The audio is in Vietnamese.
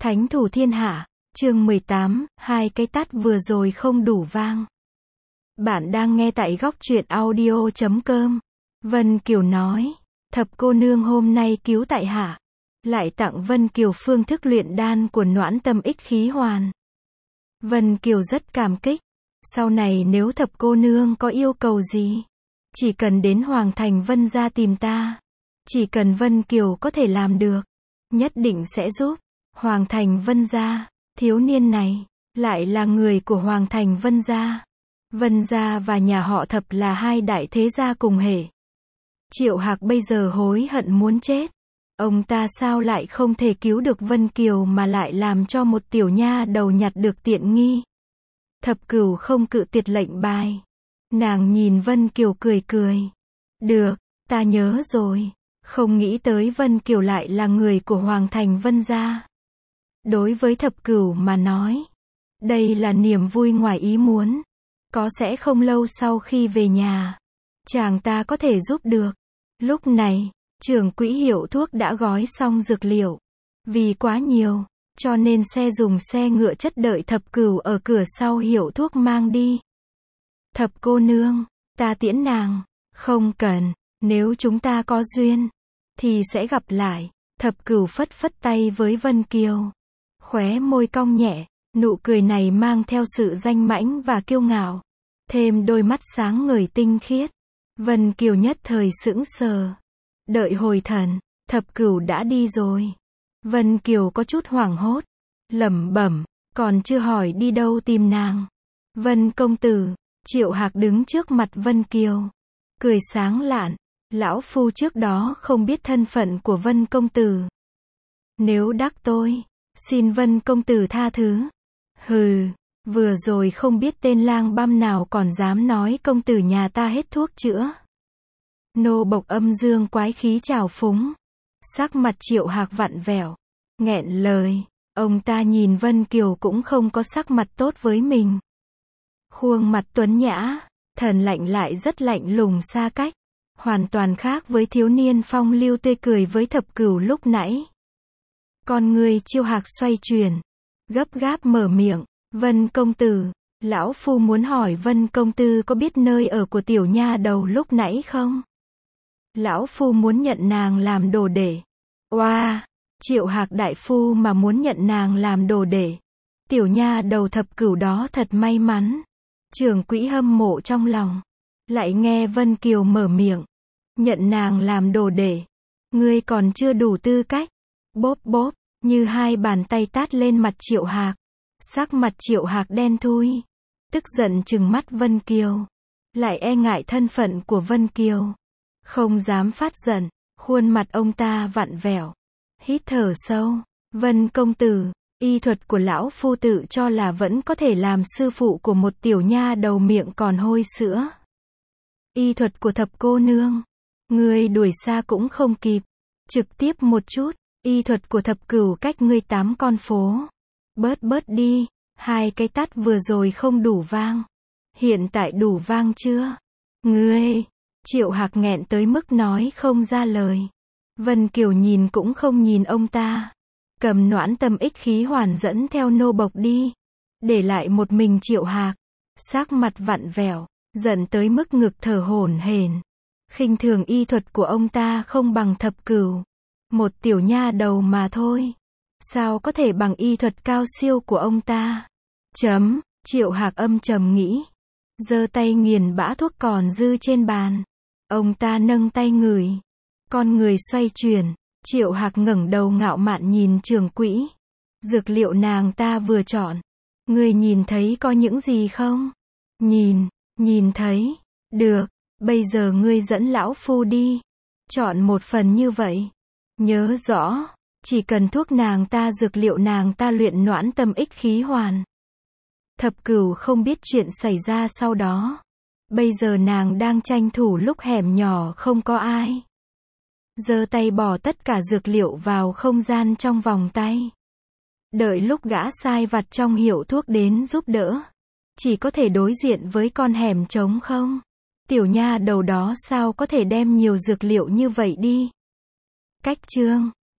Thánh thủ thiên hạ, chương 18, hai cái tát vừa rồi không đủ vang. Bạn đang nghe tại góc truyện audio.com. Vân Kiều nói, thập cô nương hôm nay cứu tại hạ, lại tặng Vân Kiều phương thức luyện đan của Noãn Tâm Ích Khí Hoàn. Vân Kiều rất cảm kích, sau này nếu thập cô nương có yêu cầu gì, chỉ cần đến Hoàng Thành Vân gia tìm ta, chỉ cần Vân Kiều có thể làm được, nhất định sẽ giúp. Hoàng Thành Vân gia, thiếu niên này, lại là người của Hoàng Thành Vân gia. Vân gia và nhà họ Thập là hai đại thế gia cùng hệ. Triệu Hạc bây giờ hối hận muốn chết. Ông ta sao lại không thể cứu được Vân Kiều mà lại làm cho một tiểu nha đầu nhặt được tiện nghi. Thập Cửu không cự tuyệt lệnh bài. Nàng nhìn Vân Kiều cười cười. Được, ta nhớ rồi. Không nghĩ tới Vân Kiều lại là người của Hoàng Thành Vân gia. Đối với Thập Cửu mà nói, đây là niềm vui ngoài ý muốn. Có sẽ không lâu sau khi về nhà, chàng ta có thể giúp được. Lúc này, trưởng quỹ hiệu thuốc đã gói xong dược liệu. Vì quá nhiều, cho nên dùng xe ngựa chất đợi Thập Cửu ở cửa sau hiệu thuốc mang đi. Thập cô nương, ta tiễn nàng. Không cần, nếu chúng ta có duyên, thì sẽ gặp lại. Thập Cửu phất phất tay với Vân Kiều. Khóe môi cong nhẹ, nụ cười này mang theo sự danh mãnh và kiêu ngạo. Thêm đôi mắt sáng ngời tinh khiết. Vân Kiều nhất thời sững sờ. Đợi hồi thần, Thập Cửu đã đi rồi. Vân Kiều có chút hoảng hốt. Lẩm bẩm, còn chưa hỏi đi đâu tìm nàng. Vân công tử, Triệu Hạc đứng trước mặt Vân Kiều. Cười sáng lạn, lão phu trước đó không biết thân phận của Vân công tử. Nếu đắc tôi, xin Vân công tử tha thứ. Hừ, vừa rồi không biết tên lang băm nào còn dám nói công tử nhà ta hết thuốc chữa. Nô bộc âm dương quái khí trào phúng. Sắc mặt Triệu Hạc vặn vẹo, nghẹn lời. Ông ta nhìn Vân Kiều cũng không có sắc mặt tốt với mình. Khuôn mặt tuấn nhã, thần lạnh lại rất lạnh lùng xa cách. Hoàn toàn khác với thiếu niên phong lưu tươi cười với Thập Cửu lúc nãy. Con người Triệu Hạc xoay chuyển, gấp gáp mở miệng. Vân công tử, lão phu muốn hỏi Vân công tử có biết nơi ở của tiểu nha đầu lúc nãy không? Lão phu muốn nhận nàng làm đồ đệ. Oa, Triệu Hạc đại phu mà muốn nhận nàng làm đồ đệ. Tiểu nha đầu Thập Cửu đó thật may mắn. Trưởng quỹ hâm mộ trong lòng. Lại nghe Vân Kiều mở miệng. Nhận nàng làm đồ đệ. Ngươi còn chưa đủ tư cách. Bóp bóp, như hai bàn tay tát lên mặt Triệu Hạc. Sắc mặt Triệu Hạc đen thui. Tức giận trừng mắt Vân Kiều. Lại e ngại thân phận của Vân Kiều. Không dám phát giận. Khuôn mặt ông ta vặn vẹo. Hít thở sâu. Vân công tử, y thuật của lão phu tự cho là vẫn có thể làm sư phụ của một tiểu nha đầu miệng còn hôi sữa. Y thuật của thập cô nương, ngươi đuổi xa cũng không kịp. Trực tiếp một chút, y thuật của Thập Cửu cách ngươi 8 con phố. Bớt đi, hai cái tát vừa rồi không đủ vang. Hiện tại đủ vang chưa? Ngươi, Triệu Hạc nghẹn tới mức nói không ra lời. Vân Kiều nhìn cũng không nhìn ông ta. Cầm Noãn Tâm Ích Khí Hoàn dẫn theo nô bộc đi. Để lại một mình Triệu Hạc. Sắc mặt vặn vẹo, giận tới mức ngực thở hổn hển. Khinh thường y thuật của ông ta không bằng Thập Cửu. Một tiểu nha đầu mà thôi. Sao có thể bằng y thuật cao siêu của ông ta? Triệu Hạc âm trầm nghĩ. Giơ tay nghiền bã thuốc còn dư trên bàn. Ông ta nâng tay ngửi. Con người xoay chuyển. Triệu Hạc ngẩng đầu ngạo mạn nhìn trưởng quỹ. Dược liệu nàng ta vừa chọn. Người nhìn thấy có những gì không? Nhìn thấy. Được, bây giờ ngươi dẫn lão phu đi. Chọn một phần như vậy. Nhớ rõ, chỉ cần thuốc nàng ta dược liệu nàng ta luyện Noãn Tâm Ích Khí Hoàn. Thập Cửu không biết chuyện xảy ra sau đó. Bây giờ nàng đang tranh thủ lúc hẻm nhỏ không có ai. Giơ tay bỏ tất cả dược liệu vào không gian trong vòng tay. Đợi lúc gã sai vặt trong hiệu thuốc đến giúp đỡ. Chỉ có thể đối diện với con hẻm trống không. Tiểu nha đầu đó sao có thể đem nhiều dược liệu như vậy đi. Cách chương